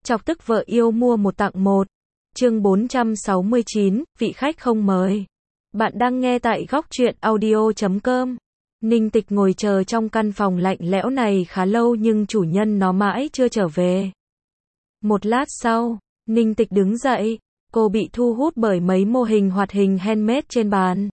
Chọc tức vợ yêu mua một tặng một. Chương 469, vị khách không mời. Bạn đang nghe tại góc truyện audio.com. Ninh Tịch ngồi chờ trong căn phòng lạnh lẽo này khá lâu nhưng chủ nhân nó mãi chưa trở về. Một lát sau, Ninh Tịch đứng dậy, cô bị thu hút bởi mấy mô hình hoạt hình handmade trên bàn.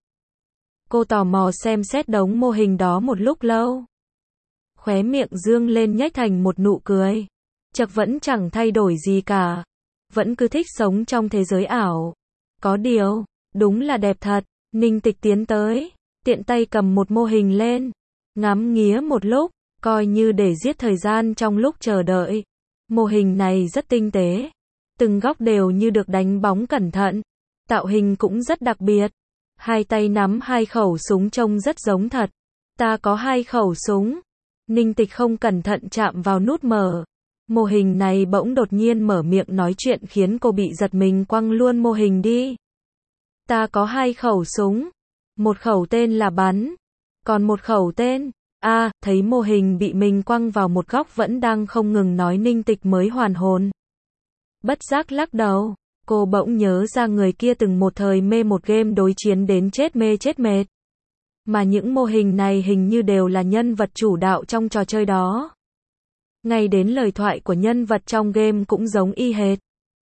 Cô tò mò xem xét đống mô hình đó một lúc lâu. Khóe miệng dương lên nhếch thành một nụ cười. Chật vẫn chẳng thay đổi gì cả. Vẫn cứ thích sống trong thế giới ảo. Có điều, đúng là đẹp thật. Ninh Tịch tiến tới, tiện tay cầm một mô hình lên, ngắm nghía một lúc, coi như để giết thời gian trong lúc chờ đợi. Mô hình này rất tinh tế, từng góc đều như được đánh bóng cẩn thận, tạo hình cũng rất đặc biệt. Hai tay nắm hai khẩu súng trông rất giống thật. Ta có hai khẩu súng. Ninh Tịch không cẩn thận chạm vào nút mở. Mô hình này bỗng đột nhiên mở miệng nói chuyện khiến cô bị giật mình quăng luôn mô hình đi. Ta có hai khẩu súng. Một khẩu tên là bắn. Còn một khẩu tên... thấy mô hình bị mình quăng vào một góc vẫn đang không ngừng nói Ninh Tịch mới hoàn hồn. Bất giác lắc đầu. Cô bỗng nhớ ra người kia từng một thời mê một game đối chiến đến chết mê chết mệt. Mà những mô hình này hình như đều là nhân vật chủ đạo trong trò chơi đó. Ngay đến lời thoại của nhân vật trong game cũng giống y hệt.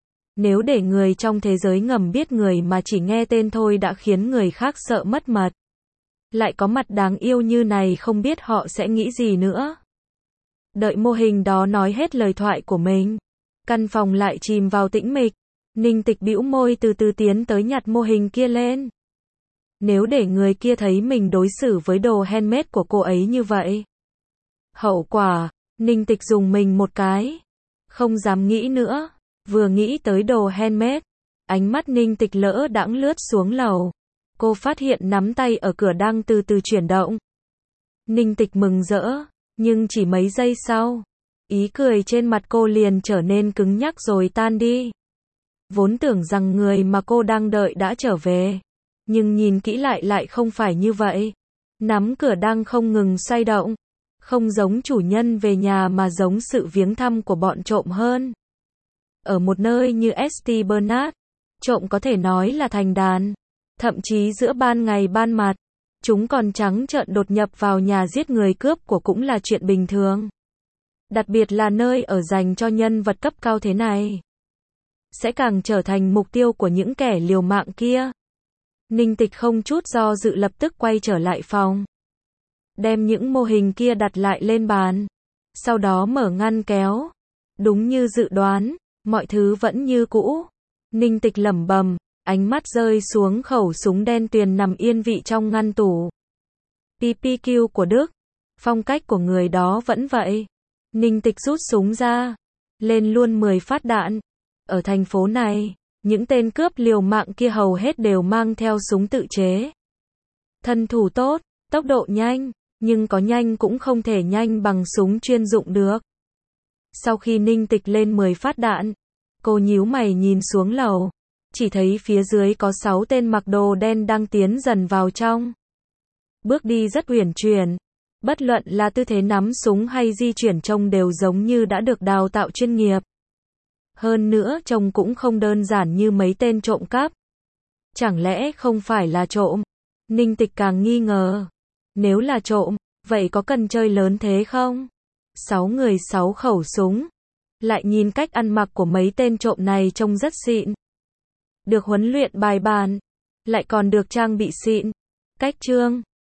Nếu để người trong thế giới ngầm biết người mà chỉ nghe tên thôi đã khiến người khác sợ mất mật. Lại có mặt đáng yêu như này không biết họ sẽ nghĩ gì nữa. Đợi mô hình đó nói hết lời thoại của mình. Căn phòng lại chìm vào tĩnh mịch. Ninh Tịch bĩu môi từ từ tiến tới nhặt mô hình kia lên. Nếu để người kia thấy mình đối xử với đồ handmade của cô ấy như vậy. Hậu quả, Ninh Tịch dùng mình một cái. Không dám nghĩ nữa. Vừa nghĩ tới đồ handmade, ánh mắt Ninh Tịch lỡ đãng lướt xuống lầu. Cô phát hiện nắm tay ở cửa đang từ từ chuyển động. Ninh Tịch mừng rỡ, nhưng chỉ mấy giây sau, ý cười trên mặt cô liền trở nên cứng nhắc rồi tan đi. Vốn tưởng rằng người mà cô đang đợi đã trở về, nhưng nhìn kỹ lại không phải như vậy. Nắm cửa đang không ngừng xoay động, không giống chủ nhân về nhà mà giống sự viếng thăm của bọn trộm hơn. Ở một nơi như St. Bernard, trộm có thể nói là thành đàn. Thậm chí giữa ban ngày ban mặt, chúng còn trắng trợn đột nhập vào nhà giết người cướp của cũng là chuyện bình thường. Đặc biệt là nơi ở dành cho nhân vật cấp cao thế này, sẽ càng trở thành mục tiêu của những kẻ liều mạng kia. Ninh Tịch không chút do dự lập tức quay trở lại phòng. Đem những mô hình kia đặt lại lên bàn. Sau đó mở ngăn kéo. Đúng như dự đoán, mọi thứ vẫn như cũ. Ninh Tịch lẩm bẩm, ánh mắt rơi xuống khẩu súng đen tuyền nằm yên vị trong ngăn tủ. PPQ của Đức. Phong cách của người đó vẫn vậy. Ninh Tịch rút súng ra. Lên luôn 10 phát đạn. Ở thành phố này, những tên cướp liều mạng kia hầu hết đều mang theo súng tự chế. Thân thủ tốt, tốc độ nhanh, nhưng có nhanh cũng không thể nhanh bằng súng chuyên dụng được. Sau khi Ninh Tịch lên 10 phát đạn, cô nhíu mày nhìn xuống lầu, chỉ thấy phía dưới có 6 tên mặc đồ đen đang tiến dần vào trong. Bước đi rất uyển chuyển, bất luận là tư thế nắm súng hay di chuyển trông đều giống như đã được đào tạo chuyên nghiệp. Hơn nữa trông cũng không đơn giản như mấy tên trộm cắp. Chẳng lẽ không phải là trộm? Ninh Tịch càng nghi ngờ. Nếu là trộm, vậy có cần chơi lớn thế không? 6 người 6 khẩu súng. Lại nhìn cách ăn mặc của mấy tên trộm này trông rất xịn. Được huấn luyện bài bản. Lại còn được trang bị xịn. Cách trương.